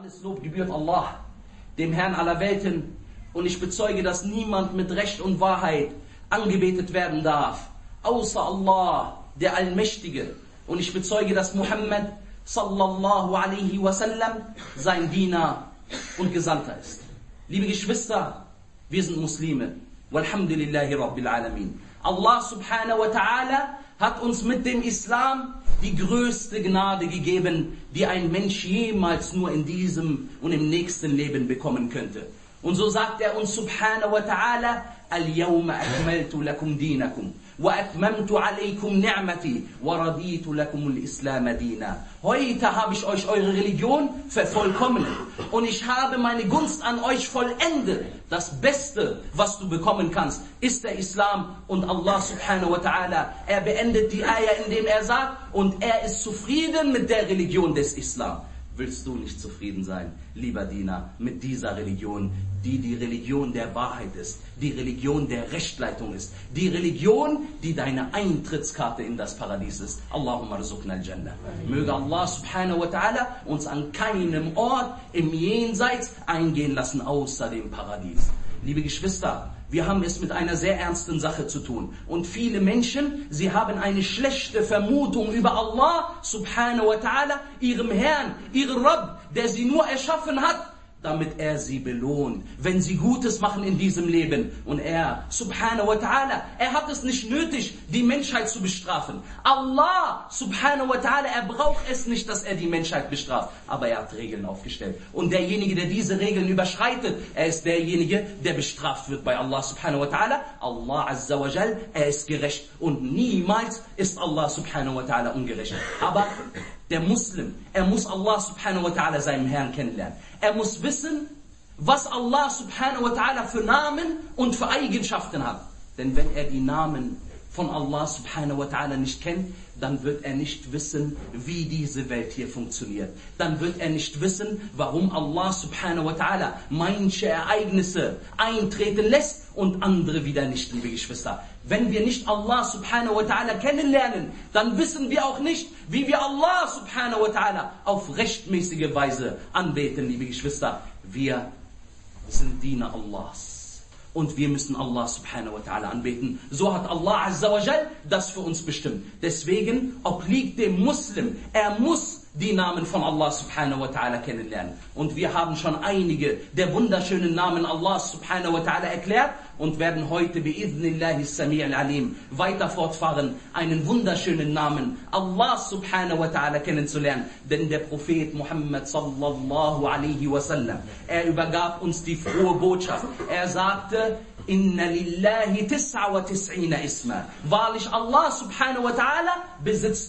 Alles Lob gebührt Allah, dem Herrn aller Welten, und ich bezeuge, dass niemand mit Recht und Wahrheit angebetet werden darf, außer Allah, der Allmächtige. Und ich bezeuge, dass Muhammad sallallahu alaihi wasallam sein Diener und Gesandter ist. Liebe Geschwister, wir sind Muslime. Walhamdulillahi Rabbil Alamin. Allah subhanahu wa ta'ala hat uns mit dem Islam die größte Gnade gegeben, die ein Mensch jemals nur in diesem und im nächsten Leben bekommen könnte. Und so sagt er uns subhanahu wa ta'ala: Al-yawma akmaltu lakum dinakum wa atmamtu alaykum ni'mati wa raditu lakum al-islam dina. Heute habe ich euch eure Religion vervollkommnet und ich habe meine Gunst an euch vollendet. Das Beste, was du bekommen kannst, ist der Islam. Und Allah subhanahu wa ta'ala, er beendet die Ayah, indem er sagt, und er ist zufrieden mit der Religion des Islam. Willst du nicht zufrieden sein, lieber Diener, mit dieser Religion, die Religion der Wahrheit ist, die Religion der Rechtleitung ist, die Religion, die deine Eintrittskarte in das Paradies ist. Allahumma rzuqna al-Jannah. Möge Allah subhanahu wa ta'ala uns an keinem Ort im Jenseits eingehen lassen, außer dem Paradies. Liebe Geschwister, wir haben es mit einer sehr ernsten Sache zu tun. Und viele Menschen, sie haben eine schlechte Vermutung über Allah subhanahu wa ta'ala, ihrem Herrn, ihrem Rabb, der sie nur erschaffen hat, damit er sie belohnt, wenn sie Gutes machen in diesem Leben. Und er, subhanahu wa ta'ala, er hat es nicht nötig, die Menschheit zu bestrafen. Allah, subhanahu wa ta'ala, er braucht es nicht, dass er die Menschheit bestraft. Aber er hat Regeln aufgestellt. Und derjenige, der diese Regeln überschreitet, er ist derjenige, der bestraft wird bei Allah, subhanahu wa ta'ala. Allah azza wa jal, er ist gerecht. Und niemals ist Allah, subhanahu wa ta'ala, ungerecht. Aber der Muslim, er muss Allah subhanahu wa ta'ala, seinem Herrn, kennenlernen. Er muss wissen, was Allah subhanahu wa ta'ala für Namen und für Eigenschaften hat. Denn wenn er die Namen von Allah subhanahu wa ta'ala nicht kennt, dann wird er nicht wissen, wie diese Welt hier funktioniert. Dann wird er nicht wissen, warum Allah subhanahu wa ta'ala manche Ereignisse eintreten lässt und andere wieder nicht, liebe Geschwister. Wenn wir nicht Allah subhanahu wa ta'ala kennenlernen, dann wissen wir auch nicht, wie wir Allah subhanahu wa ta'ala auf rechtmäßige Weise anbeten, liebe Geschwister. Wir sind Diener Allahs. Und wir müssen Allah subhanahu wa ta'ala anbeten. So hat Allah azza wa jal das für uns bestimmt. Deswegen obliegt dem Muslim, er muss die Namen von Allah subhanahu wa ta'ala kennenlernen. Und wir haben schon einige der wunderschönen Namen Allah subhanahu wa ta'ala erklärt und werden heute bi'idhnillahi sami' al-alim weiter fortfahren, einen wunderschönen Namen Allah subhanahu wa ta'ala kennenzulernen. Denn der Prophet Muhammad sallallahu alaihi wasallam, er übergab uns die frohe Botschaft. Er sagte: Inna lillahi tis'a wa tis'ina isma. Wahrlich, Allah subhanahu wa ta'ala besitzt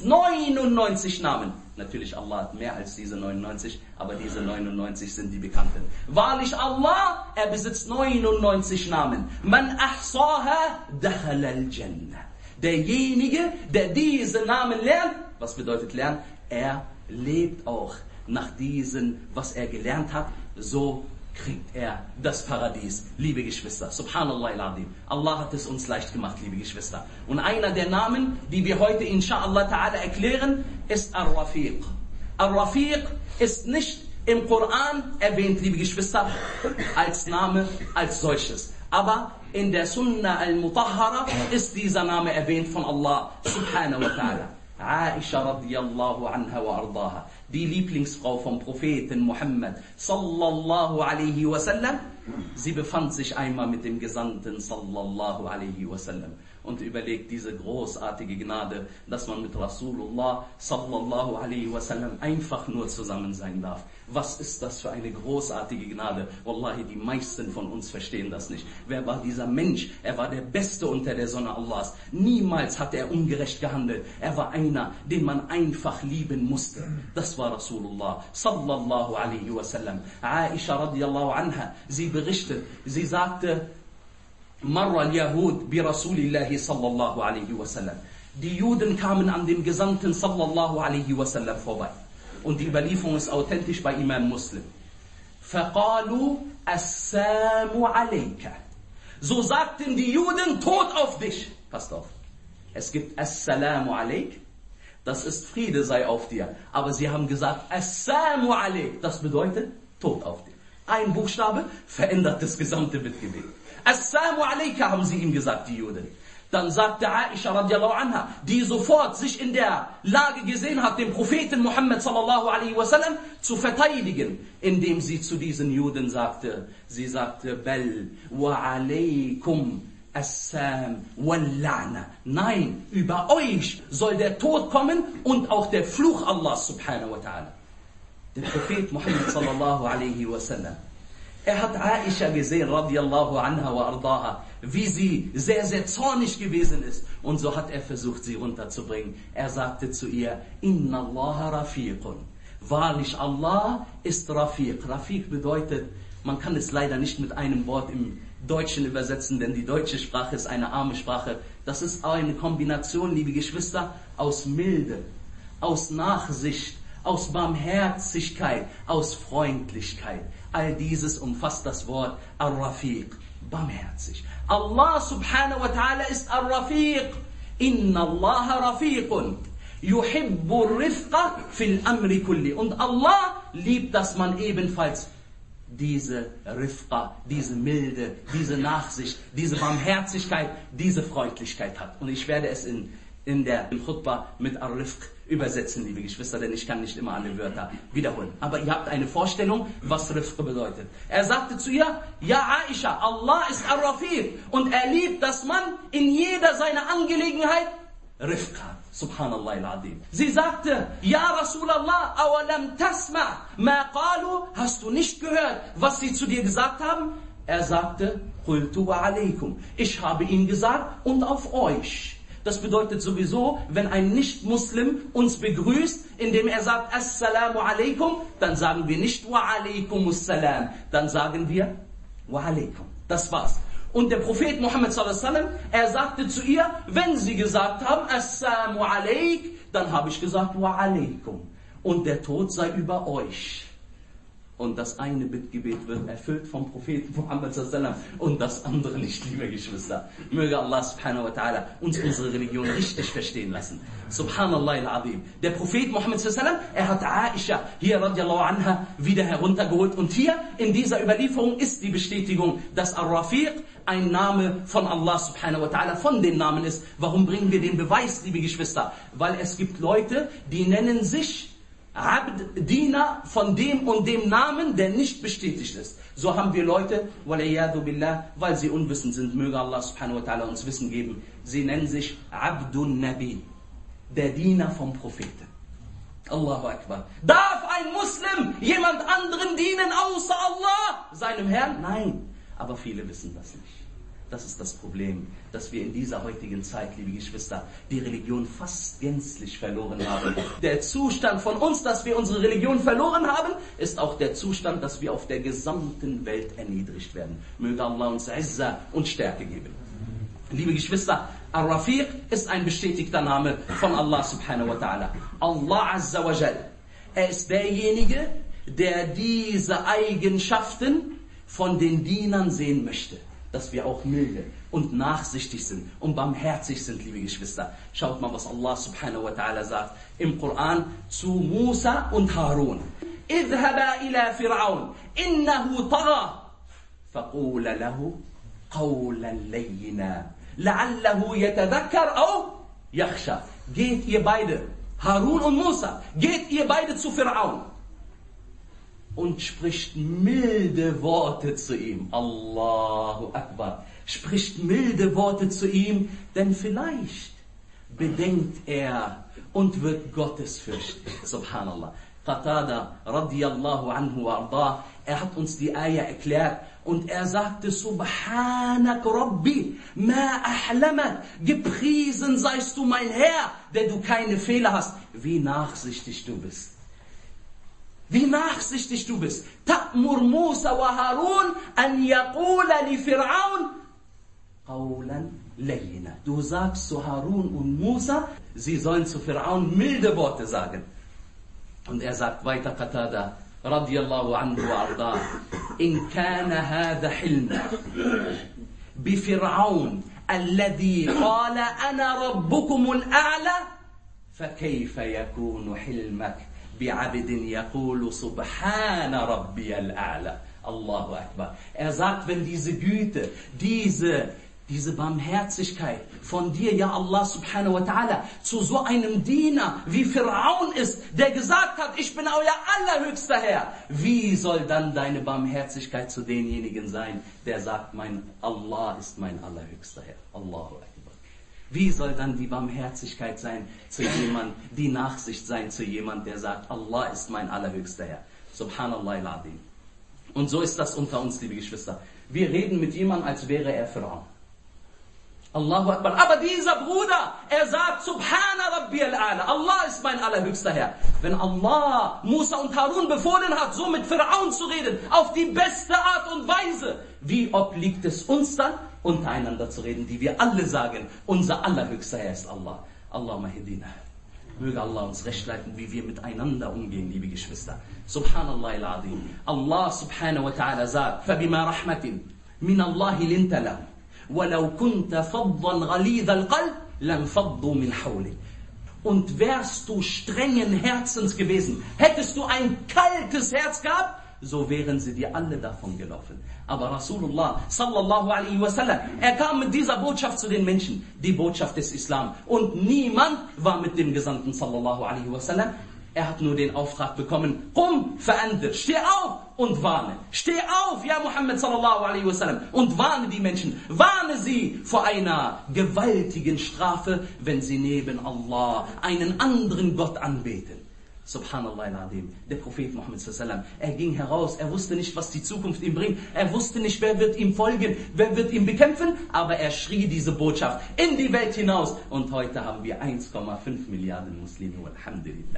99 Namen. Natürlich, Allah hat mehr als diese 99, aber diese 99 sind die bekannten. Wahrlich, Allah, er besitzt 99 Namen. Man ahsaha dakhala al-Jannah. Derjenige, der diese Namen lernt, was bedeutet lernen? Er lebt auch nach diesen, was er gelernt hat, so kriegt er das Paradies, liebe Geschwister. Subhanallah al-Azim. Allah hat es uns leicht gemacht, liebe Geschwister. Und einer der Namen, die wir heute inshallah ta'ala erklären, ist Ar-Rafiq. Ar-Rafiq ist nicht im Koran erwähnt, liebe Geschwister, als Name als solches. Aber in der Sunnah al-Mutahhara ist dieser Name erwähnt von Allah subhanahu wa ta'ala. Aisha radiyallahu anha wa ardaha, die Lieblingsfrau vom Propheten Muhammad sallallahu alaihi wasallam, sie befand sich einmal mit dem Gesandten sallallahu alaihi wasallam und überlegt diese großartige Gnade, dass man mit Rasulullah sallallahu alaihi wasallam einfach nur zusammen sein darf. Was ist das für eine großartige Gnade? Wallahi, die meisten von uns verstehen das nicht. Wer war dieser Mensch? Er war der Beste unter der Sonne Allahs. Niemals hat er ungerecht gehandelt. Er war einer, den man einfach lieben musste. Das war Rasulullah sallallahu alaihi wasallam. Aisha radiyallahu anha, sie berichtet, sie sagte: Marra al-Yahud bi Rasulillahi sallallahu alaihi wasallam. Die Juden kamen an dem Gesandten sallallahu alaihi wasallam vorbei. Und die Überlieferung ist authentisch bei Imam Muslim. فَقَالُوا السَّامُ عَلَيْكَ. So sagten die Juden: Tod auf dich. Passt auf. Es gibt Assalamu alaik, Das ist Friede sei auf dir. Aber sie haben gesagt, Assalamu alaik. Das bedeutet Tod auf dir. Ein Buchstabe verändert das gesamte Bittgebet. Assalamu alaika haben sie ihm gesagt, die Juden. Dann sagte Aisha radiallahu anha, die sofort sich in der Lage gesehen hat, den Propheten Muhammad sallallahu alaihi wasallam zu verteidigen, indem sie zu diesen Juden sagte, sie sagte, Bel wa alaikum Assam wal-La'na. Nein, über euch soll der Tod kommen und auch der Fluch Allah subhanahu wa ta'ala. Der Prophet Muhammad sallallahu alaihi wasallam, er hat Aisha gesehen, radiallahu anha wa ardaha, wie sie sehr, sehr zornig gewesen ist. Und so hat er versucht, sie runterzubringen. Er sagte zu ihr, Inna Allah rafiqun. Wahrlich, Allah ist Rafiq. Rafiq bedeutet, man kann es leider nicht mit einem Wort im Deutschen übersetzen, denn die deutsche Sprache ist eine arme Sprache. Das ist eine Kombination, liebe Geschwister, aus Milde, aus Nachsicht, aus Barmherzigkeit, aus Freundlichkeit. All dieses umfasst das Wort Ar-Rafiq, barmherzig. Allah subhanahu wa ta'ala ist Ar-Rafiq. Inna Allah Rafiqun. Yuhibbu Rifqa fil Amri kulli. Und Allah liebt, dass man ebenfalls diese Rifqa, diese Milde, diese Nachsicht, diese Barmherzigkeit, diese Freundlichkeit hat. Und ich werde es in der Khutbah mit Ar-Rifq übersetzen, liebe Geschwister, denn ich kann nicht immer alle Wörter wiederholen. Aber ihr habt eine Vorstellung, was Rifq bedeutet. Er sagte zu ihr, ja Aisha, Allah ist Ar-Rafiq und er liebt, dass man in jeder seiner Angelegenheit Rifq hat. Subhanallah al-Azim. Sie sagte, ja Rasulallah, awalam tasma' ma qalu, hast du nicht gehört, was sie zu dir gesagt haben? Er sagte, qultu wa alaykum. Ich habe ihnen gesagt, und auf euch. Das bedeutet sowieso, wenn ein Nicht-Muslim uns begrüßt, indem er sagt, Assalamu alaikum, dann sagen wir nicht wa alaikumussalam, dann sagen wir wa alaikum. Das war's. Und der Prophet Muhammad sallallahu alaihi wasallam, er sagte zu ihr, wenn sie gesagt haben, Assalamu alaik, dann habe ich gesagt wa alaikum. Und der Tod sei über euch. Und das eine Bittgebet wird erfüllt vom Propheten Muhammad sallallahu alaihi wasallam und das andere nicht, liebe Geschwister. Möge Allah subhanahu wa ta'ala uns unsere Religion richtig verstehen lassen. Subhanallah al-Azim. Der Prophet Muhammad sallallahu alaihi wasallam, er hat Aisha hier radiallahu anha wieder heruntergeholt. Und hier in dieser Überlieferung ist die Bestätigung, dass Ar-Rafiq ein Name von Allah subhanahu wa ta'ala, von den Namen ist. Warum bringen wir den Beweis, liebe Geschwister? Weil es gibt Leute, die nennen sich Abd, Diener von dem und dem Namen, der nicht bestätigt ist. So haben wir Leute, waliyadu billah, weil sie unwissend sind, möge Allah subhanahu wa ta'ala uns Wissen geben. Sie nennen sich Abdun Nabi, der Diener vom Propheten. Allahu Akbar. Darf ein Muslim jemand anderen dienen außer Allah, seinem Herrn? Nein, aber viele wissen das nicht. Das ist das Problem, dass wir in dieser heutigen Zeit, liebe Geschwister, die Religion fast gänzlich verloren haben. Der Zustand von uns, dass wir unsere Religion verloren haben, ist auch der Zustand, dass wir auf der gesamten Welt erniedrigt werden. Möge Allah uns Izza und Stärke geben. Liebe Geschwister, Ar-Rafiq ist ein bestätigter Name von Allah subhanahu wa ta'ala. Allah azza wa jal. Er ist derjenige, der diese Eigenschaften von den Dienern sehen möchte. Dass wir auch milde und nachsichtig sind und barmherzig sind, liebe Geschwister. Schaut mal, was Allah subhanahu wa ta'ala sagt im Koran zu Musa und Harun. اذهبا إلى فرعون إنه طغى فقول له قولا لينا لعله يتذكر أو يخشى. Geht ihr beide, Harun und Musa, geht ihr beide zu Fir'aun und spricht milde Worte zu ihm. Allahu Akbar. Spricht milde Worte zu ihm, denn vielleicht bedenkt er und wird gottesfürchtig. Subhanallah. Qatada radiyallahu anhu wa ardah, er hat uns die Ayah erklärt und er sagte, Subhanak Rabbi, ma ahlamak, gepriesen seist du mein Herr, der du keine Fehler hast. Wie nachsichtig du bist. Wie nachsichtig du bist. Ta'mur Musa wa Harun an yaqula li Fir'aun qawlan layina. Du sagst zu Harun und Musa, sie sollen zu Fir'aun milde Worte sagen. Und er sagt weiter, Qatada radiyallahu anhu wa arda, in kana hadha hilma bi Fir'aun alladhi qala ana rabbukumul a'la فكيف يكون حلمك بعبد يقول سبحان ربي الأعلى. Allahu Akbar. Er sagt, wenn diese Güte, diese Barmherzigkeit von dir, ja Allah subhanahu wa ta'ala, zu so einem Diener wie Pharaon ist, der gesagt hat, ich bin euer allerhöchster Herr, wie soll dann deine Barmherzigkeit zu denjenigen sein, der sagt, mein Allah ist mein allerhöchster Herr. Allahu Akbar. Wie soll dann die Barmherzigkeit sein zu jemand, die Nachsicht sein zu jemand, der sagt, Allah ist mein allerhöchster Herr. Subhanallah al-Azim. Und so ist das unter uns, liebe Geschwister. Wir reden mit jemandem, als wäre er Pharaon. Allahu Akbar. Aber dieser Bruder, er sagt, Subhana Rabbi al-A'la, Allah ist mein allerhöchster Herr. Wenn Allah Musa und Harun befohlen hat, so mit Pharaon zu reden, auf die beste Art und Weise, wie obliegt es uns dann, untereinander zu reden, die wir alle sagen, unser allerhöchster Herr ist Allah. Allahumma hidina. Möge Allah uns recht leiten, wie wir miteinander umgehen, liebe Geschwister. Subhanallah al-Azim. Allah subhanahu wa ta'ala sagt, فَبِمَا رَحْمَةٍ مِنَ اللَّهِ لِنْتَ لَهُمْ وَلَوْ كُنْتَ فَضًّا غَلِيظَ الْقَلْبِ لَانْفَضُّوا مِنْ حَوْلِكَ. Und wärst du strengen Herzens gewesen, hättest du ein kaltes Herz gehabt, so wären sie dir alle davon gelaufen. Aber Rasulullah sallallahu alaihi wasallam, er kam mit dieser Botschaft zu den Menschen, die Botschaft des Islam. Und niemand war mit dem Gesandten sallallahu alaihi wasallam. Er hat nur den Auftrag bekommen, Qum fa'andir, steh auf und warne. Steh auf, ja Muhammad sallallahu alaihi wasallam, und warne die Menschen. Warne sie vor einer gewaltigen Strafe, wenn sie neben Allah einen anderen Gott anbeten. Subhanallah al-Azim. Der Prophet Muhammad sallallahu alaihi wasallam, er ging heraus, er wusste nicht, was die Zukunft ihm bringt, er wusste nicht, wer wird ihm folgen, wer wird ihn bekämpfen, aber er schrie diese Botschaft in die Welt hinaus. Und heute haben wir 1,5 Milliarden Muslime, alhamdulillah.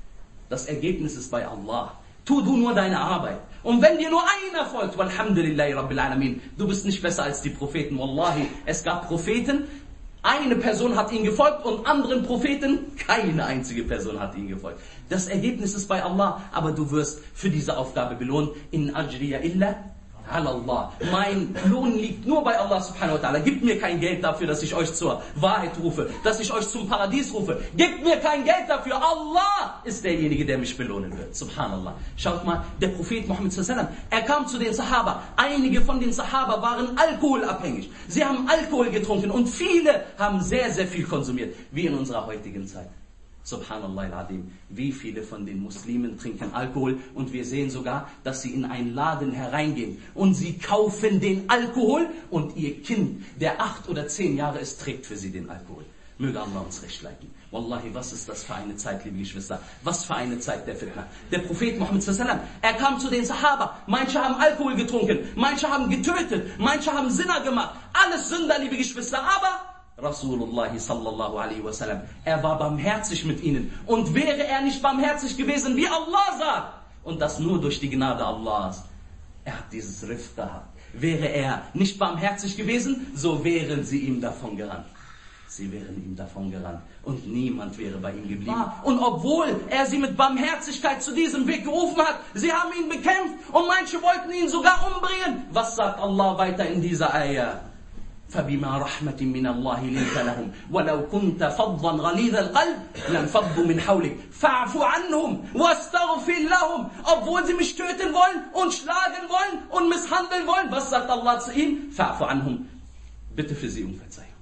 Das Ergebnis ist bei Allah. Tu du nur deine Arbeit. Und wenn dir nur einer folgt, walhamdulillahi rabbil alamin, du bist nicht besser als die Propheten. Wallahi, es gab Propheten, eine Person hat ihnen gefolgt und anderen Propheten, keine einzige Person hat ihnen gefolgt. Das Ergebnis ist bei Allah, aber du wirst für diese Aufgabe belohnt. In ajriya illa ala Allah. Mein Lohn liegt nur bei Allah subhanahu wa ta'ala. Gib mir kein Geld dafür, dass ich euch zur Wahrheit rufe, dass ich euch zum Paradies rufe. Gib mir kein Geld dafür. Allah ist derjenige, der mich belohnen wird. Subhanallah. Schaut mal, der Prophet Muhammad sallallahu alaihi wasallam, er kam zu den Sahaba. Einige von den Sahaba waren alkoholabhängig. Sie haben Alkohol getrunken und viele haben sehr, sehr viel konsumiert, wie in unserer heutigen Zeit. Subhanallah al-Azim. Wie viele von den Muslimen trinken Alkohol und wir sehen sogar, dass sie in einen Laden hereingehen und sie kaufen den Alkohol und ihr Kind, der 8 oder 10 Jahre ist, trägt für sie den Alkohol. Möge Allah uns recht leiten. Wallahi, was ist das für eine Zeit, liebe Geschwister? Was für eine Zeit der Fitna. Der Prophet Muhammad sallallahu alaihi wasallam, er kam zu den Sahaba. Manche haben Alkohol getrunken, manche haben getötet, manche haben Zina gemacht. Alles Sünder, liebe Geschwister, aber Rasulullah sallallahu alaihi wasallam, er war barmherzig mit ihnen. Und wäre er nicht barmherzig gewesen, wie Allah sagt, und das nur durch die Gnade Allahs, er hat dieses Rifq gehabt. Wäre er nicht barmherzig gewesen, so wären sie ihm davon gerannt. Sie wären ihm davon gerannt und niemand wäre bei ihm geblieben. Und obwohl er sie mit Barmherzigkeit zu diesem Weg gerufen hat, sie haben ihn bekämpft und manche wollten ihn sogar umbringen. Was sagt Allah weiter in dieser Ayah? فَبِمَا رَحْمَةٍ مِّنَ اللَّهِ لِنْتَ لَهُمْ وَلَوْ كُنْتَ فَضًّا غَلِيظَ الْقَلْبِ لَانْفَضُّوا مِنْ حَوْلِكَ فَاعْفُ عَنْهُمْ وَاسْتَغْفِرْ لَهُمْ. Obwohl sie mich töten wollen und schlagen wollen und misshandeln wollen, was sagt Allah zu ihnen? فَاعْفُ عَنْهُمْ. Bitte für sie um Verzeihung.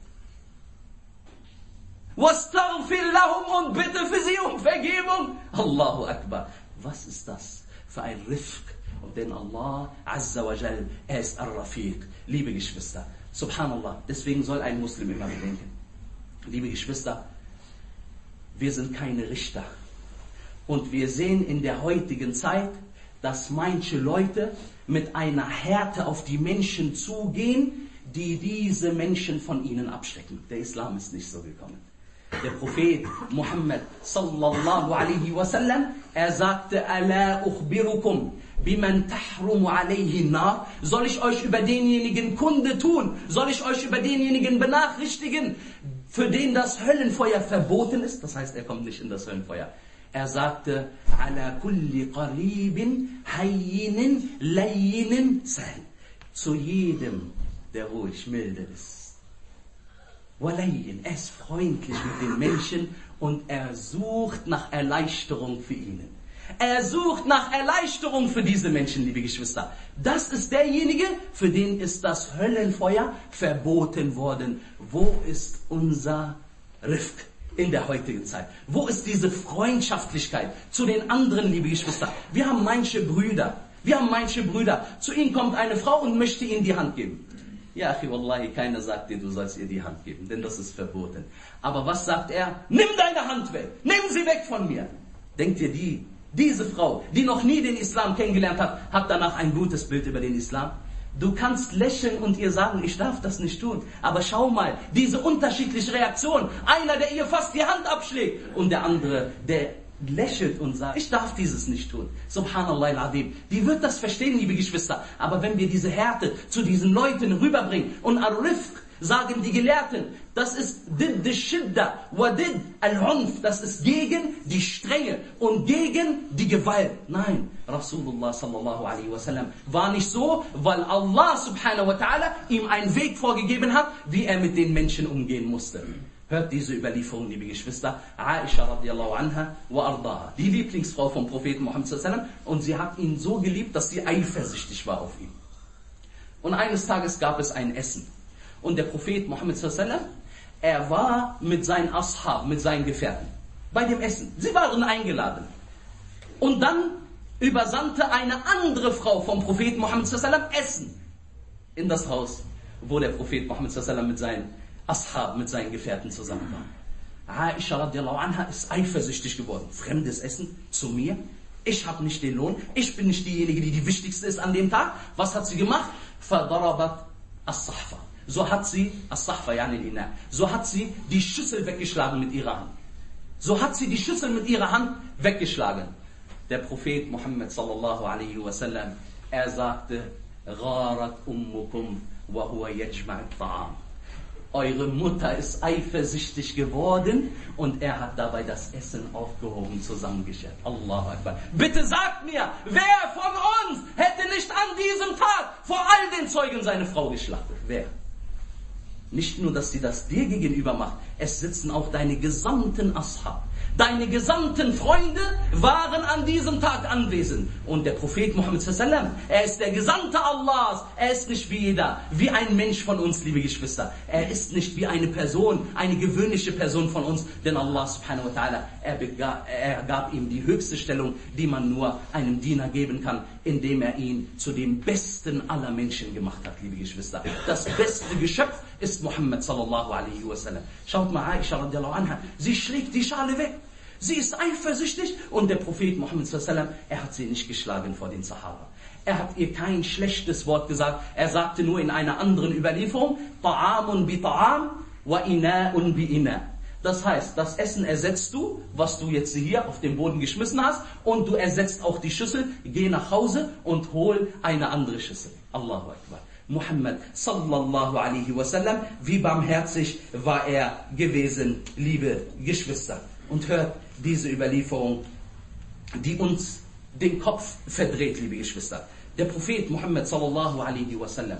وَاسْتَغْفِرْ لَهُمْ. Und bitte für sie um Vergebung. Allahu Akbar. Was ist das für ein Rifq? Denn Allah Azza wa Jal, er ist Ar-Rafiq. Liebe Geschwister, Subhanallah, deswegen soll ein Muslim immer bedenken. Liebe Geschwister, wir sind keine Richter. Und wir sehen in der heutigen Zeit, dass manche Leute mit einer Härte auf die Menschen zugehen, die diese Menschen von ihnen abschrecken. Der Islam ist nicht so gekommen. Der Prophet Muhammad sallallahu alaihi wasallam, er sagte, Ala ukhbirukum biman tahrumu alayhi nar. Soll ich euch über denjenigen Kunde tun? Soll ich euch über denjenigen benachrichtigen, für den das Höllenfeuer verboten ist? Das heißt, er kommt nicht in das Höllenfeuer. Er sagte, Ala kulli qaribin hayyinin layyinin sahl. Zu jedem, der ruhig milde ist. Walayin, er ist freundlich mit den Menschen und er sucht nach Erleichterung für ihnen. Er sucht nach Erleichterung für diese Menschen, liebe Geschwister. Das ist derjenige, für den ist das Höllenfeuer verboten worden. Wo ist unser Rifq in der heutigen Zeit? Wo ist diese Freundschaftlichkeit zu den anderen, liebe Geschwister? Wir haben manche Brüder, zu ihnen kommt eine Frau und möchte ihnen die Hand geben. Ja, Achi, Wallahi, keiner sagt dir, du sollst ihr die Hand geben, denn das ist verboten. Aber was sagt er? Nimm deine Hand weg, nimm sie weg von mir. Denkt ihr, diese Frau, die noch nie den Islam kennengelernt hat, hat danach ein gutes Bild über den Islam? Du kannst lächeln und ihr sagen, ich darf das nicht tun. Aber schau mal, diese unterschiedliche Reaktion. Einer, der ihr fast die Hand abschlägt und der andere, der lächelt und sagt, ich darf dieses nicht tun. Subhanallah al-Azim. Die wird das verstehen, liebe Geschwister. Aber wenn wir diese Härte zu diesen Leuten rüberbringen und Ar-Rifq, sagen die Gelehrten, das ist Didd al-Shidda wa Didd al-Unf, das ist gegen die Strenge und gegen die Gewalt. Nein, Rasulullah sallallahu alaihi wasallam war nicht so, weil Allah subhanahu wa ta'ala ihm einen Weg vorgegeben hat, wie er mit den Menschen umgehen musste. Hört diese Überlieferung, liebe Geschwister. Aisha radiallahu anha wa ardaha, die Lieblingsfrau vom Propheten Muhammad sallallahu alaihi wasallam, und sie hat ihn so geliebt, dass sie eifersüchtig war auf ihn. Und eines Tages gab es ein Essen. Und der Prophet Muhammad sallallahu alaihi wasallam, er war mit seinen Ashab, mit seinen Gefährten, bei dem Essen. Sie waren eingeladen. Und dann übersandte eine andere Frau vom Propheten Muhammad sallallahu alaihi wasallam Essen in das Haus, wo der Prophet Muhammad sallallahu alaihi wasallam mit seinen Ashab, mit seinen Gefährten zusammen war. Aisha radiallahu anha ist eifersüchtig geworden. Fremdes Essen zu mir? Ich habe nicht den Lohn. Ich bin nicht diejenige, die wichtigste ist an dem Tag. Was hat sie gemacht? Fadarabat as-Sahfa. So hat sie, as-Sahfa, so hat sie die Schüssel weggeschlagen mit ihrer Hand. So hat sie die Schüssel mit ihrer Hand weggeschlagen. Der Prophet Muhammad sallallahu alaihi wasallam, er sagte, Gharat ummukum wa huwa yajma'at ta'am. Eure Mutter ist eifersüchtig geworden und er hat dabei das Essen aufgehoben, zusammengeschert. Allahu Akbar. Bitte sagt mir, wer von uns hätte nicht an diesem Tag vor all den Zeugen seine Frau geschlachtet? Wer? Nicht nur, dass sie das dir gegenüber macht, es sitzen auch deine gesamten Ashab. Deine gesamten Freunde waren an diesem Tag anwesend. Und der Prophet Muhammad sallallahu alaihi wasallam, er ist der Gesandte Allahs. Er ist nicht wie jeder, wie ein Mensch von uns, liebe Geschwister. Er ist nicht wie eine Person, eine gewöhnliche Person von uns. Denn Allah subhanahu wa ta'ala, er gab ihm die höchste Stellung, die man nur einem Diener geben kann, indem er ihn zu dem besten aller Menschen gemacht hat, liebe Geschwister. Das beste Geschöpf ist Muhammad sallallahu alaihi wasallam. Schaut mal, Aisha radiallahu anha, sie schlägt die Schale weg. Sie ist eifersüchtig und der Prophet Muhammad sallallahu alaihi wasallam, er hat sie nicht geschlagen vor den Sahaba. Er hat ihr kein schlechtes Wort gesagt. Er sagte nur in einer anderen Überlieferung, Ta'amun bi Ta'am wa Ina'un bi Ina'. Das heißt, das Essen ersetzt du, was du jetzt hier auf den Boden geschmissen hast, und du ersetzt auch die Schüssel. Geh nach Hause und hol eine andere Schüssel. Allahu Akbar. Muhammad sallallahu alaihi wasallam, wie barmherzig war er gewesen, liebe Geschwister. Und hört diese Überlieferung, die uns den Kopf verdreht, liebe Geschwister. Der Prophet Muhammad sallallahu alaihi wasallam,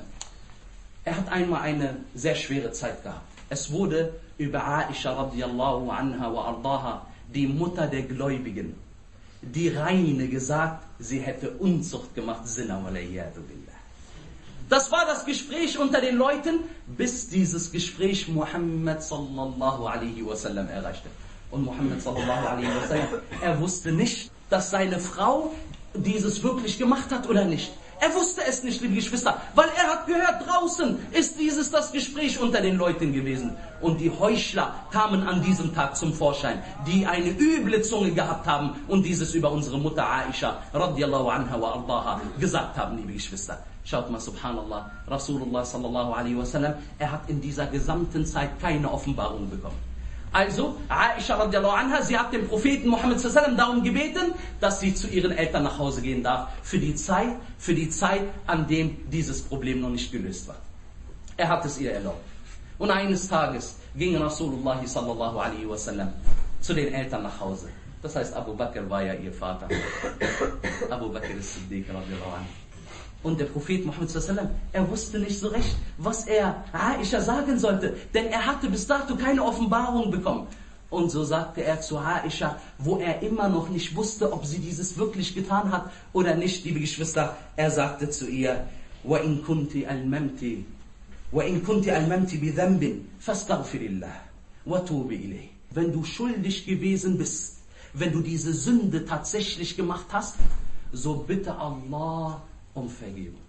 er hat einmal eine sehr schwere Zeit gehabt. Es wurde über Aisha radiallahu anha wa ardaha, die Mutter der Gläubigen, die Reine, gesagt, sie hätte Unzucht gemacht. Zina wa la'iyadu billah. Das war das Gespräch unter den Leuten, bis dieses Gespräch Muhammad sallallahu alaihi wasallam erreichte. Und Muhammad sallallahu alaihi wasallam, er wusste nicht, dass seine Frau dieses wirklich gemacht hat oder nicht. Er wusste es nicht, liebe Geschwister, weil er hat gehört, draußen ist dieses das Gespräch unter den Leuten gewesen. Und die Heuchler kamen an diesem Tag zum Vorschein, die eine üble Zunge gehabt haben und dieses über unsere Mutter Aisha radiallahu anha wa ardaha gesagt haben, liebe Geschwister. Schaut mal, subhanallah, Rasulullah sallallahu alaihi wasallam, er hat in dieser gesamten Zeit keine Offenbarung bekommen. Also, Aisha radiallahu anha, sie hat den Propheten Muhammad sallallahu alaihi wasallam darum gebeten, dass sie zu ihren Eltern nach Hause gehen darf, für die Zeit, an dem dieses Problem noch nicht gelöst war. Er hat es ihr erlaubt. Und eines Tages ging Rasulullah sallallahu alaihi wasallam zu den Eltern nach Hause. Das heißt, Abu Bakr war ja ihr Vater. Abu Bakr as-Siddiq radiallahu anhu. Und der Prophet Muhammad sallallahu alaihi wasallam, er wusste nicht so recht, was er Aisha sagen sollte, denn er hatte bis dato keine Offenbarung bekommen. Und so sagte er zu Aisha, wo er immer noch nicht wusste, ob sie dieses wirklich getan hat oder nicht, liebe Geschwister, er sagte zu ihr, وَإِن كُنْتِ أَلْمَمْتِ بِذَنْبٍ فَاسْتَغْفِرِ اللَّهِ وَتُوبِ إِلَيْهِ. Wenn du schuldig gewesen bist, wenn du diese Sünde tatsächlich gemacht hast, so bitte Allah um Vergebung.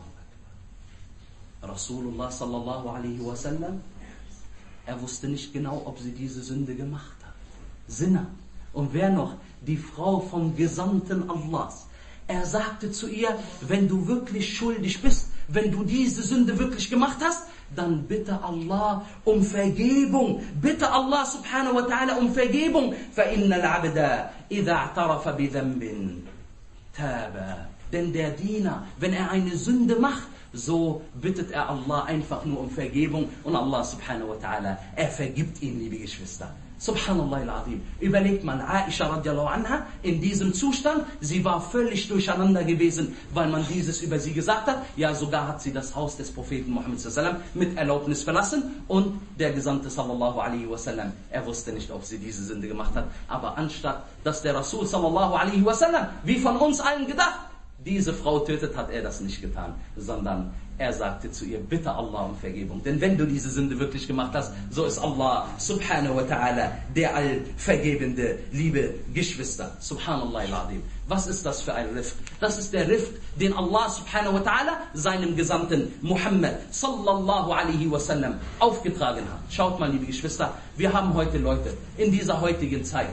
Rasulullah sallallahu alaihi wasallam, er wusste nicht genau, ob sie diese Sünde gemacht hat. Zina. Und wer noch? Die Frau vom Gesandten Allahs. Er sagte zu ihr, wenn du wirklich schuldig bist, wenn du diese Sünde wirklich gemacht hast, dann bitte Allah um Vergebung. Bitte Allah subhanahu wa ta'ala um Vergebung. فَإِنَّ الْعَبْدَ إِذَا اعْتَرَفَ بِذَنْبٍ تَابَ. Denn der Diener, wenn er eine Sünde macht, so bittet er Allah einfach nur um Vergebung und Allah subhanahu wa ta'ala, er vergibt ihn, liebe Geschwister. Subhanallah al-Azim. Überlegt man, Aisha radiallahu anha, in diesem Zustand, sie war völlig durcheinander gewesen, weil man dieses über sie gesagt hat. Ja, sogar hat sie das Haus des Propheten Muhammad sallallahu alaihi wasallam mit Erlaubnis verlassen und der Gesandte sallallahu alaihi wasallam, er wusste nicht, ob sie diese Sünde gemacht hat. Aber anstatt, dass der Rasul sallallahu alaihi wasallam, wie von uns allen gedacht, diese Frau tötet, hat er das nicht getan, sondern er sagte zu ihr, bitte Allah um Vergebung. Denn wenn du diese Sünde wirklich gemacht hast, so ist Allah subhanahu wa ta'ala der Allvergebende, liebe Geschwister. Subhanallah al-Azim. Was ist das für ein Rift? Das ist der Rift, den Allah subhanahu wa ta'ala seinem Gesandten Muhammad sallallahu alaihi wasallam aufgetragen hat. Schaut mal, liebe Geschwister, wir haben heute Leute in dieser heutigen Zeit.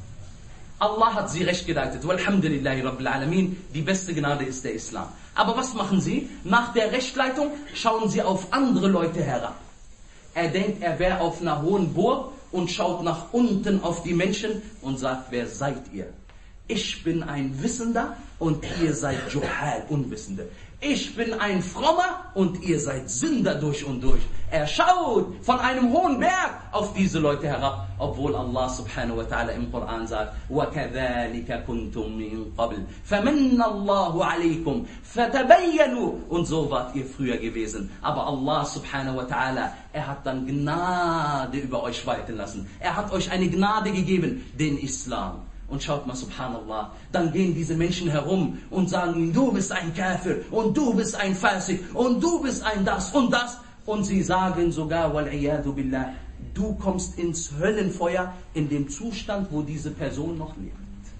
Allah hat sie recht geleitet. Walhamdulillahi Rabbil Alamin. Die beste Gnade ist der Islam. Aber was machen sie? Nach der Rechtleitung schauen sie auf andere Leute herab. Er denkt, er wäre auf einer hohen Burg und schaut nach unten auf die Menschen und sagt, wer seid ihr? Ich bin ein Wissender und ihr seid Juhal, Unwissende. Ich bin ein Frommer und ihr seid Sünder durch und durch. Er schaut von einem hohen Berg auf diese Leute herab, obwohl Allah subhanahu wa ta'ala im Koran sagt, وَكَذَلِكَ كُنْتُم مِّن قَبْلِ فَمَنَّ اللَّهُ عَلَيْكُمْ فَتَبَيَّنُوا. Und so wart ihr früher gewesen. Aber Allah subhanahu wa ta'ala, er hat dann Gnade über euch walten lassen. Er hat euch eine Gnade gegeben, den Islam. Und schaut mal, subhanallah, dann gehen diese Menschen herum und sagen, du bist ein Kafir und du bist ein Fasik und du bist ein das und das. Und sie sagen sogar, wal-iyadu billah, du kommst ins Höllenfeuer in dem Zustand, wo diese Person noch lebt.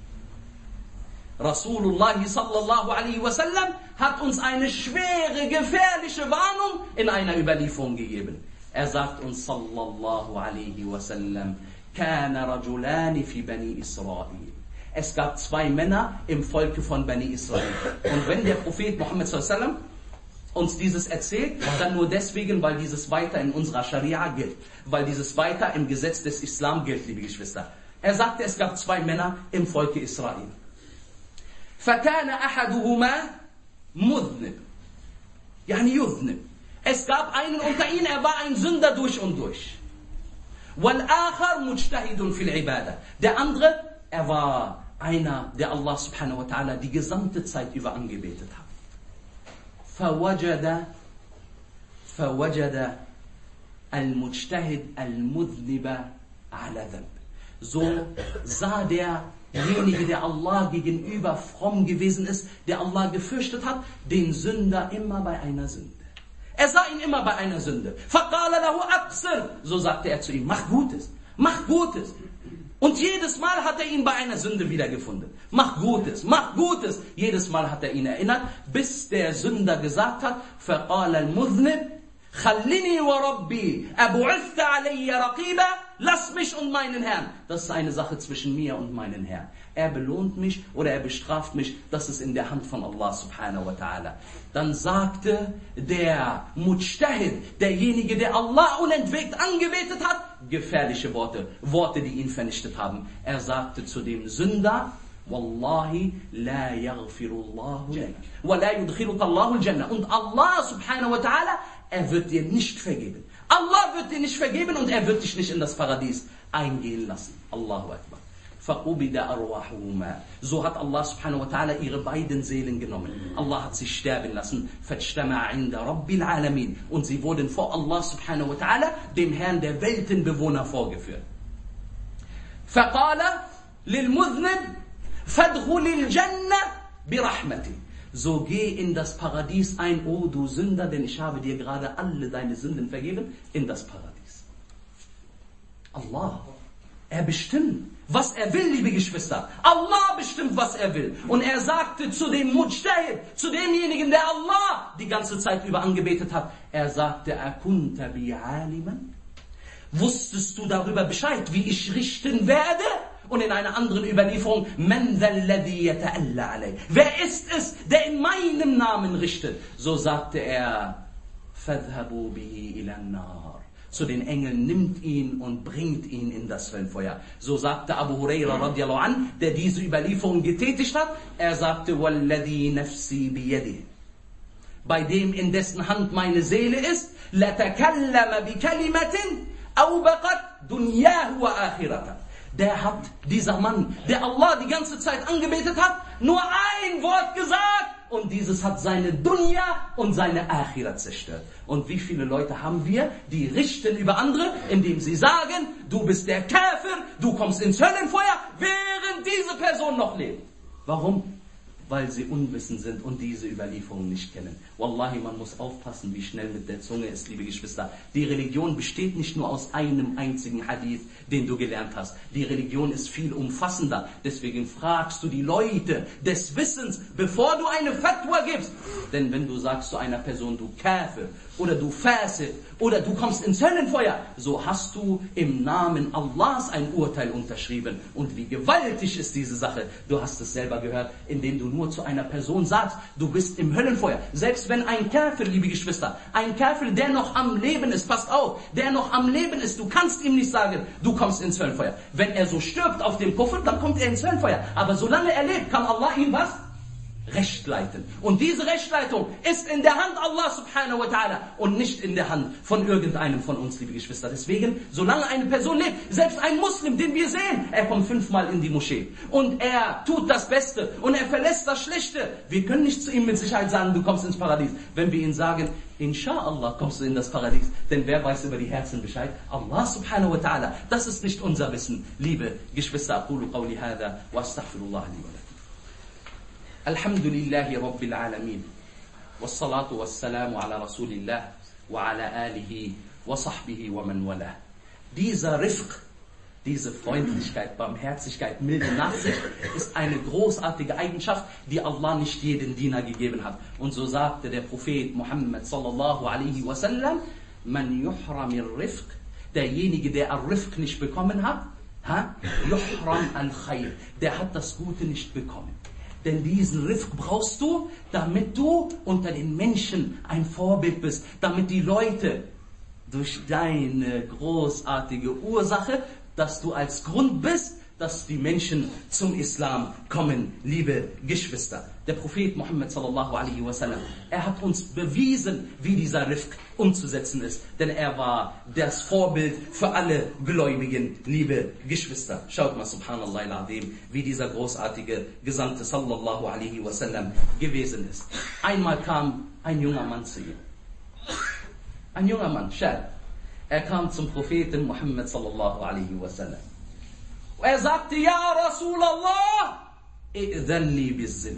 Rasulullah sallallahu alaihi wasallam hat uns eine schwere, gefährliche Warnung in einer Überlieferung gegeben. Er sagt uns sallallahu alaihi wasallam, كان رجلان في بني إسرائيل. Es gab zwei Männer im Volke von Bani Israel. Und wenn der Prophet Muhammad sallallahu alaihi wasallam uns dieses erzählt, dann nur deswegen, weil dieses weiter in unserer Scharia gilt. Weil dieses weiter im Gesetz des Islam gilt, liebe Geschwister. Er sagte, es gab zwei Männer im Volke Israel. فَكَانَ أَحَدُهُمَا مُذْنِبٌ. يعني يذنب. Es gab einen unter ihnen, er war ein Sünder durch und durch. وَالْآخَرْ مُجْتَهِدٌ فِي الْعِبَادَةِ. Der andere, er war einer, der Allah subhanahu wa ta'ala die gesamte Zeit über angebetet hat. فَوَجَدَ الْمُجْتَهِدْ الْمُذْنِبَ عَلَى ذَنْبٍ. So sah derjenige, der Allah gegenüber fromm gewesen ist, der Allah gefürchtet hat, den Sünder immer bei einer Sünde. Er sah ihn immer bei einer Sünde. فَقَالَ لَهُ أَقْصِرْ. So sagte er zu ihm, mach Gutes, mach Gutes. Und jedes Mal hat er ihn bei einer Sünde wiedergefunden. Mach Gutes, mach Gutes. Jedes Mal hat er ihn erinnert, bis der Sünder gesagt hat, فَقَالَ الْمُذْنِبْ خَلِّنِي وَرَبِّي أَبُعِثْتَ عَلَيَّ رَقِيبًا. Lass mich und meinen Herrn. Das ist eine Sache zwischen mir und meinen Herrn. Er belohnt mich oder er bestraft mich. Das ist in der Hand von Allah subhanahu wa ta'ala. Dann sagte der Mujtahid, derjenige, der Allah unentwegt angebetet hat, gefährliche Worte. Worte, die ihn vernichtet haben. Er sagte zu dem Sünder, Wallahi la yaghfirullahu lak wa la yudkhiluka Allahu al-Jannah. Und Allah subhanahu wa ta'ala, er wird dir nicht vergeben. Allah wird dir nicht vergeben und er wird dich nicht in das Paradies eingehen lassen. Allahu Akbar. فَقُبِدَ أَرْوَاحُهُمَا. So hat Allah subhanahu wa ta'ala ihre beiden Seelen genommen. Allah hat sie sterben lassen. فَاجْتَمَعَ عِنْدَ رَبِّ الْعَالَمِينَ. Und sie wurden vor Allah subhanahu wa ta'ala, dem Herrn der Weltenbewohner, vorgeführt. فَقَالَ لِلْمُذْنِبِ فَادْخُلِ الْجَنَّةِ بِرَحْمَتِهِ. So geh in das Paradies ein, oh du Sünder, denn ich habe dir gerade alle deine Sünden vergeben, in das Paradies. Allah, er bestimmt, was er will, liebe Geschwister. Allah bestimmt, was er will. Und er sagte zu dem Mujtahid, zu demjenigen, der Allah die ganze Zeit über angebetet hat, er sagte, Akunta bi aliman? Wusstest du darüber Bescheid, wie ich richten werde? Und in einer anderen Überlieferung, Man dhal ladhi yata'alla alay. Wer ist es, der in meinem Namen richtet? So sagte er, Fadhhabu bihi ila an-nar. Zu den Engeln, nimmt ihn und bringt ihn in das Höllenfeuer. So sagte Abu Huraira radiallahu an, der diese Überlieferung getätigt hat, er sagte, Walladhi nafsi biyadih. Bei dem, in dessen Hand meine Seele ist, latakallama bi kalimatin awbaqat dunyahu wa akhirata. Dieser Mann, der Allah die ganze Zeit angebetet hat, nur ein Wort gesagt und dieses hat seine Dunya und seine Akhira zerstört. Und wie viele Leute haben wir, die richten über andere, indem sie sagen, du bist der Käfer, du kommst ins Höllenfeuer, während diese Person noch lebt. Warum? Weil sie unwissend sind und diese Überlieferung nicht kennen. Wallahi, man muss aufpassen, wie schnell mit der Zunge ist, liebe Geschwister. Die Religion besteht nicht nur aus einem einzigen Hadith, den du gelernt hast. Die Religion ist viel umfassender. Deswegen fragst du die Leute des Wissens, bevor du eine Fatwa gibst. Denn wenn du sagst zu einer Person, du Kafir oder du Fasid oder du kommst ins Höllenfeuer, so hast du im Namen Allahs ein Urteil unterschrieben. Und wie gewaltig ist diese Sache. Du hast es selber gehört, indem du nur zu einer Person sagst, du bist im Höllenfeuer. Selbst wenn ein Kafir, liebe Geschwister, ein Kafir, der noch am Leben ist, passt auf, der noch am Leben ist, du kannst ihm nicht sagen, du kommst ins Höllenfeuer. Wenn er so stirbt auf dem Kufr, dann kommt er ins Höllenfeuer. Aber solange er lebt, kann Allah ihm was? Recht leiten. Und diese Rechtleitung ist in der Hand Allah subhanahu wa ta'ala und nicht in der Hand von irgendeinem von uns, liebe Geschwister. Deswegen, solange eine Person lebt, selbst ein Muslim, den wir sehen, er kommt 5-mal in die Moschee und er tut das Beste und er verlässt das Schlechte. Wir können nicht zu ihm mit Sicherheit sagen, du kommst ins Paradies. Wenn wir ihm sagen, Inshallah kommst du in das Paradies, denn wer weiß über die Herzen Bescheid? Allah subhanahu wa ta'ala. Das ist nicht unser Wissen, liebe Geschwister. Aqulu qawli hadha wa astaghfirullah li wa lakum. Alhamdulillahi Rabbil Alamin. Wassalatu wassalamu ala Rasulillah wa ala alihi wa sahbihi wa man wala. Dieser Rifq, diese Freundlichkeit, Barmherzigkeit, milde Nachsicht ist eine großartige Eigenschaft, die Allah nicht jedem Diener gegeben hat. Und so sagte der Prophet Muhammad sallallahu alaihi wasallam, Man yuhramir Rifq, derjenige, der Al-Rifq nicht bekommen hat, yuhram al-Khair, der hat das Gute nicht bekommen. Denn diesen Rifq brauchst du, damit du unter den Menschen ein Vorbild bist, damit die Leute durch deine großartige Ursache, dass du als Grund bist, dass die Menschen zum Islam kommen, liebe Geschwister. Der Prophet Muhammad sallallahu alaihi wasallam, er hat uns bewiesen, wie dieser Rifq umzusetzen ist. Denn er war das Vorbild für alle Gläubigen, liebe Geschwister. Schaut mal, subhanallah al-azim, wie dieser großartige Gesandte sallallahu alaihi wasallam gewesen ist. Einmal kam ein junger Mann zu ihm. Ein junger Mann, Schad. Er kam zum Propheten Muhammad sallallahu alaihi wasallam. Er sagte, Ja Rasulallah, i'dhan li bis-Zina.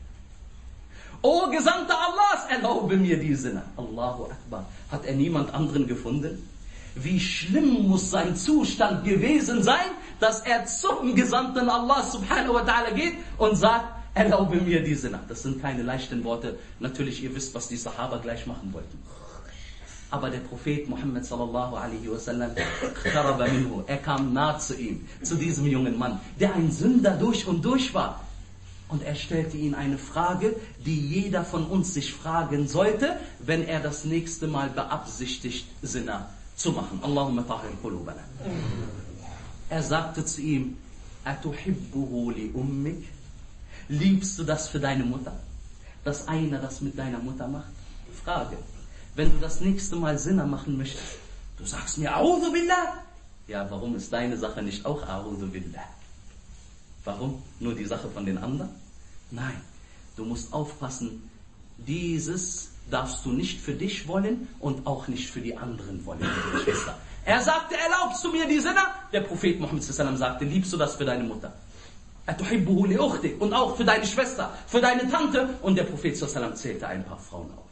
O Gesandter Allahs, erlaube mir die Zina. Allahu Akbar. Hat er niemand anderen gefunden? Wie schlimm muss sein Zustand gewesen sein, dass er zum Gesandten Allah subhanahu wa ta'ala geht und sagt, erlaube mir die Zina. Das sind keine leichten Worte. Natürlich, ihr wisst, was die Sahaba gleich machen wollten. Aber der Prophet Muhammad sallallahu alaihi wasallam, er kam nah zu ihm, zu diesem jungen Mann, der ein Sünder durch und durch war. Und er stellte ihm eine Frage, die jeder von uns sich fragen sollte, wenn er das nächste Mal beabsichtigt, Zina zu machen. Allahumma tahir qulubana. Er sagte zu ihm, Atuhibbuhu li ummik? Liebst du das für deine Mutter? Dass einer das mit deiner Mutter macht? Frage. Wenn du das nächste Mal Zina machen möchtest, du sagst mir, A'udhu billah. Ja, warum ist deine Sache nicht auch A'udhu billah? Warum? Nur die Sache von den anderen? Nein, du musst aufpassen, dieses darfst du nicht für dich wollen und auch nicht für die anderen wollen, liebe Geschwister. Er sagte, erlaubst du mir die Sinner? Der Prophet Muhammad sallallahu sagte, liebst du das für deine Mutter? Und auch für deine Schwester, für deine Tante. Und der Prophet sallallahu zählte ein paar Frauen auf.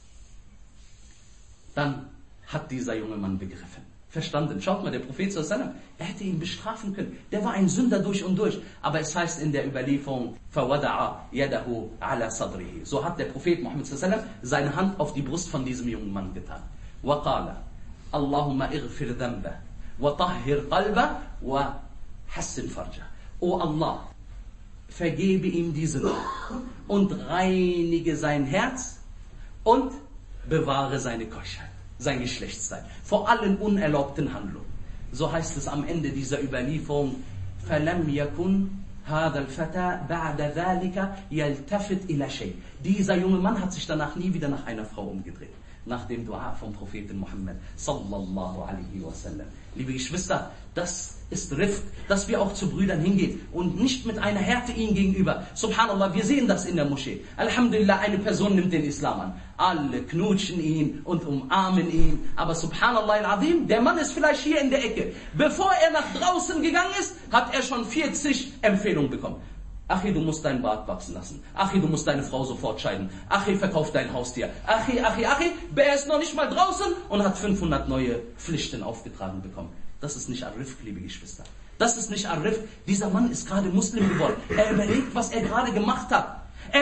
Dann hat dieser junge Mann begriffen, verstanden. Schaut mal, der Prophet sallallahu er hätte ihn bestrafen können. Der war ein Sünder durch und durch. Aber es heißt in der Überlieferung, فَوَدَعَ يَدَهُ عَلَى صَدْرِهِ. So hat der Prophet Muhammad sallallahu seine Hand auf die Brust von diesem jungen Mann getan. وَقَالَ اللهم اغفر ذنبه وطهر قلبه وحسن فرجه. O Allah, vergebe ihm die Sünde und reinige sein Herz und bewahre seine Keuschheit, sein Geschlechtsteil, vor allen unerlaubten Handlungen. So heißt es am Ende dieser Überlieferung, فَلَمْ يَكُنْ هَذَا الْفَتَى بَعْدَ ذَلِكَ يَلْتَفِتْ إِلَى شَيْءٍ. Dieser junge Mann hat sich danach nie wieder nach einer Frau umgedreht. Nach dem Dua vom Propheten Muhammad sallallahu alaihi wasallam. Liebe Geschwister, das ist Rifq, dass wir auch zu Brüdern hingehen und nicht mit einer Härte ihnen gegenüber. Subhanallah, wir sehen das in der Moschee. Alhamdulillah, eine Person nimmt den Islam an. Alle knutschen ihn und umarmen ihn. Aber Subhanallah al-Azim, der Mann ist vielleicht hier in der Ecke. Bevor er nach draußen gegangen ist, hat er schon 40 Empfehlungen bekommen. Achi, du musst deinen Bart wachsen lassen. Achi, du musst deine Frau sofort scheiden. Achi, verkauf dein Haustier. Achi. Er ist noch nicht mal draußen und hat 500 neue Pflichten aufgetragen bekommen. Das ist nicht Ar-Rifq, liebe Geschwister. Das ist nicht Ar-Rifq. Dieser Mann ist gerade Muslim geworden. Er überlegt, was er gerade gemacht hat.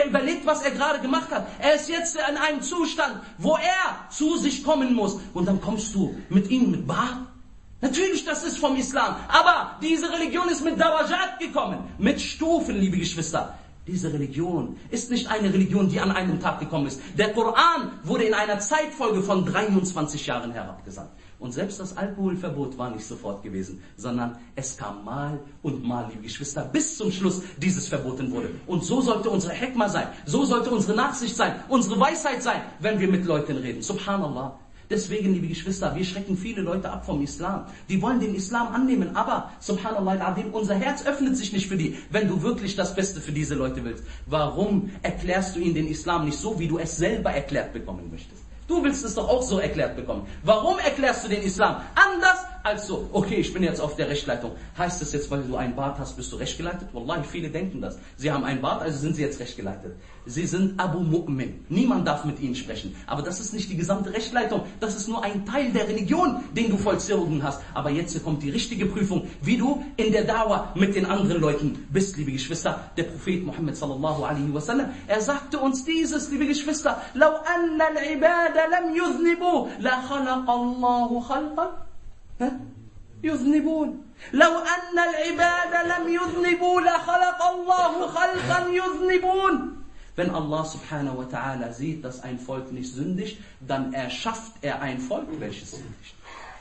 Er ist jetzt in einem Zustand, wo er zu sich kommen muss. Und dann kommst du mit ihm mit Bart. Natürlich, das ist vom Islam. Aber diese Religion ist mit Darajat gekommen. Mit Stufen, liebe Geschwister. Diese Religion ist nicht eine Religion, die an einem Tag gekommen ist. Der Koran wurde in einer Zeitfolge von 23 Jahren herabgesandt. Und selbst das Alkoholverbot war nicht sofort gewesen, sondern es kam mal und mal, liebe Geschwister, bis zum Schluss dieses verboten wurde. Und so sollte unsere Hekma sein, so sollte unsere Nachsicht sein, unsere Weisheit sein, wenn wir mit Leuten reden. Subhanallah. Deswegen, liebe Geschwister, wir schrecken viele Leute ab vom Islam. Die wollen den Islam annehmen, aber, subhanallah, unser Herz öffnet sich nicht für die, wenn du wirklich das Beste für diese Leute willst. Warum erklärst du ihnen den Islam nicht so, wie du es selber erklärt bekommen möchtest? Du willst es doch auch so erklärt bekommen. Warum erklärst du den Islam anders als so? Okay, ich bin jetzt auf der Rechtleitung. Heißt das jetzt, weil du einen Bart hast, bist du rechtgeleitet? Wallahi, viele denken das. Sie haben einen Bart, also sind sie jetzt rechtgeleitet. Sie sind Abu Mu'min. Niemand darf mit ihnen sprechen. Aber das ist nicht die gesamte Rechtleitung. Das ist nur ein Teil der Religion, den du vollzogen hast. Aber jetzt kommt die richtige Prüfung, wie du in der Dauer mit den anderen Leuten bist, liebe Geschwister. Der Prophet Muhammad sallallahu alaihi wasallam, er sagte uns dieses, liebe Geschwister, لَوْ أَنَّ الْعِبَادَ لَمْ يُذْنِبُوا لَخَلَقَ اللَّهُ خَلْقًا يُذْنِبُونَ لَوْ أَنَّ الْعِبَادَ لَمْ يُذْنِبُوا لَخَلَقَ اللَّهُ خَلْقًا يُذْنِبُونَ. Wenn Allah subhanahu wa ta'ala sieht, dass ein Volk nicht sündigt, dann erschafft er ein Volk, welches sündigt.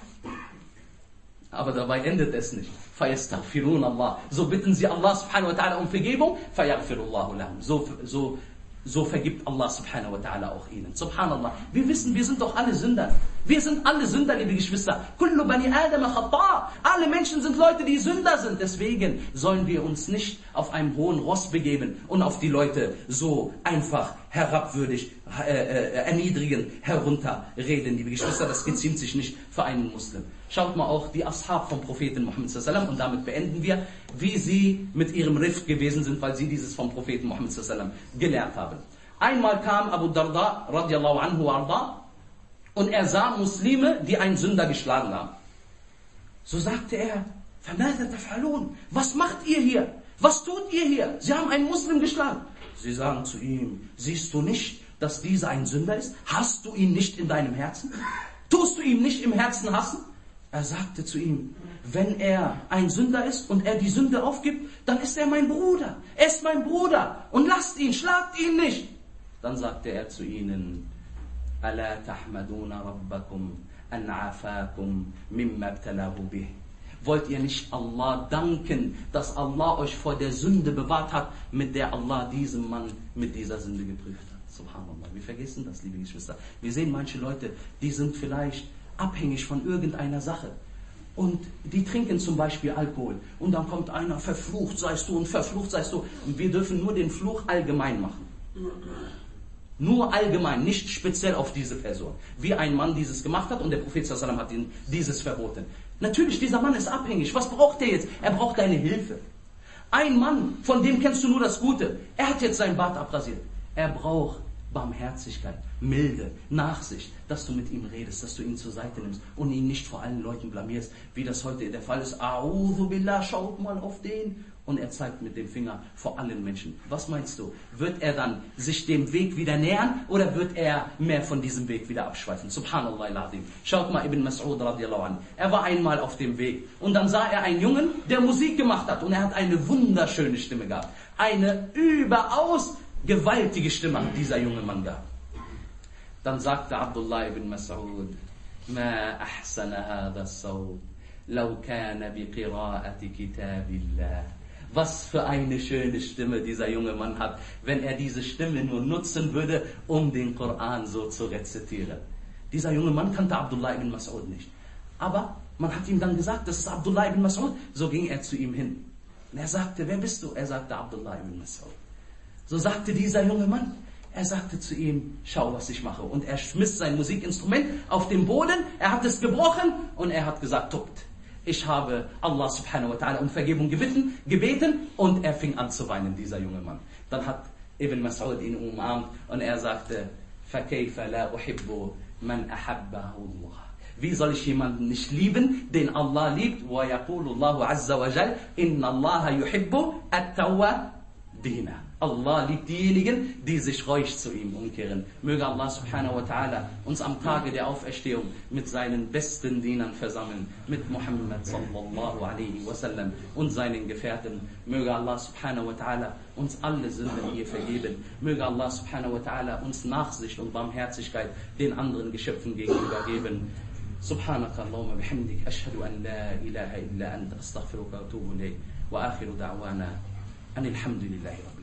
Aber dabei endet es nicht. فَيَسْتَغْفِرُونَ اللَّهِ. So bitten sie Allah subhanahu wa ta'ala um Vergebung. فَيَغْفِرُ اللَّهُ لَهُمْ. So vergibt Allah subhanahu wa ta'ala auch ihnen. Subhanallah. Wir wissen, wir sind doch alle Sünder. Wir sind alle Sünder, liebe Geschwister. Kullu bani Adam khata'. Alle Menschen sind Leute, die Sünder sind. Deswegen sollen wir uns nicht auf einem hohen Ross begeben und auf die Leute so einfach herabwürdig, erniedrigen, herunterreden. Liebe Geschwister, das geziemt sich nicht für einen Muslim. Schaut mal auch die Ashab vom Propheten Muhammad sallallahu alaihi wasallam, und damit beenden wir, wie sie mit ihrem Rifq gewesen sind, weil sie dieses vom Propheten Muhammad sallallahu alaihi wasallam gelernt haben. Einmal kam Abu Darda radiallahu anhu arda und er sah Muslime, die einen Sünder geschlagen haben. So sagte er, فَمَاذَا تَفْعَلُونَ? Was macht ihr hier? Was tut ihr hier? Sie haben einen Muslim geschlagen. Sie sagen zu ihm, siehst du nicht, dass dieser ein Sünder ist? Hast du ihn nicht in deinem Herzen? Tust du ihm nicht im Herzen hassen? Er sagte zu ihm, wenn er ein Sünder ist und er die Sünde aufgibt, dann ist er mein Bruder. Er ist mein Bruder und lasst ihn, schlagt ihn nicht. Dann sagte er zu ihnen, أَلَا تَحْمَدُونَ رَبَّكُمْ أَنْ عَفَاكُمْ مِمَّا ابْتَلَاهُ بِهِ. Wollt ihr nicht Allah danken, dass Allah euch vor der Sünde bewahrt hat, mit der Allah diesen Mann mit dieser Sünde geprüft hat? Subhanallah, wir vergessen das, liebe Geschwister. Wir sehen manche Leute, die sind vielleicht abhängig von irgendeiner Sache. Und die trinken zum Beispiel Alkohol. Und dann kommt einer, verflucht seist du und verflucht seist du. Und wir dürfen nur den Fluch allgemein machen. Nur allgemein, nicht speziell auf diese Person. Wie ein Mann dieses gemacht hat und der Prophet sallallahu alaihi wasallam hat ihm dieses verboten. Natürlich, dieser Mann ist abhängig. Was braucht er jetzt? Er braucht deine Hilfe. Ein Mann, von dem kennst du nur das Gute. Er hat jetzt seinen Bart abrasiert. Er braucht Barmherzigkeit, Milde, Nachsicht, dass du mit ihm redest, dass du ihn zur Seite nimmst und ihn nicht vor allen Leuten blamierst, wie das heute der Fall ist. A'udhu billah, schaut mal auf den. Und er zeigt mit dem Finger vor allen Menschen. Was meinst du? Wird er dann sich dem Weg wieder nähern oder wird er mehr von diesem Weg wieder abschweifen? Subhanallah al-Azim. Schaut mal Ibn Mas'ud radiallahu anhu. Er war einmal auf dem Weg und dann sah er einen Jungen, der Musik gemacht hat und er hat eine wunderschöne Stimme gehabt. Eine überaus gewaltige Stimme hat dieser junge Mann gehabt. Dann sagte Abdullah ibn Mas'ud, Ma ahsana hadha as-sawt, law kana bi qira'ati kitabillah. Was für eine schöne Stimme dieser junge Mann hat, wenn er diese Stimme nur nutzen würde, um den Koran so zu rezitieren. Dieser junge Mann kannte Abdullah ibn Mas'ud nicht. Aber man hat ihm dann gesagt, das ist Abdullah ibn Mas'ud. So ging er zu ihm hin. Und er sagte, wer bist du? Er sagte, Abdullah ibn Mas'ud. So sagte dieser junge Mann, er sagte zu ihm, schau, was ich mache. Und er schmiss sein Musikinstrument auf den Boden, er hat es gebrochen und er hat gesagt, tubt. Ich habe Allah subhanahu wa ta'ala um Vergebung gebeten und er fing an zu weinen, dieser junge Mann. Dann hat Ibn Mas'ud ihn umarmt und er sagte, فَكَيْفَ لَا أُحِبُّ مَنْ أَحَبَّهُ اللَّهِ. Wie soll ich jemanden nicht lieben, den Allah liebt? وَيَقُولُ اللَّهُ عَزَّ وَجَلْ إِنَّ اللَّهَ يُحِبُّ التَّوَّابِينَ. Allah liebt diejenigen, die sich ruhig zu ihm umkehren. Möge Allah subhanahu wa ta'ala uns am Tage der Auferstehung mit seinen besten Dienern versammeln, mit Muhammad sallallahu alaihi wasallam und seinen Gefährten. Möge Allah subhanahu wa ta'ala uns alle Sünden hier vergeben. Möge Allah subhanahu wa ta'ala uns Nachsicht und Barmherzigkeit den anderen Geschöpfen gegenüber geben. سبحانك اللهم بحمدك أشهد أن لا إله إلا أنت أستغفرك وأتوب إليك وآخر دعوانا أن الحمد لله رب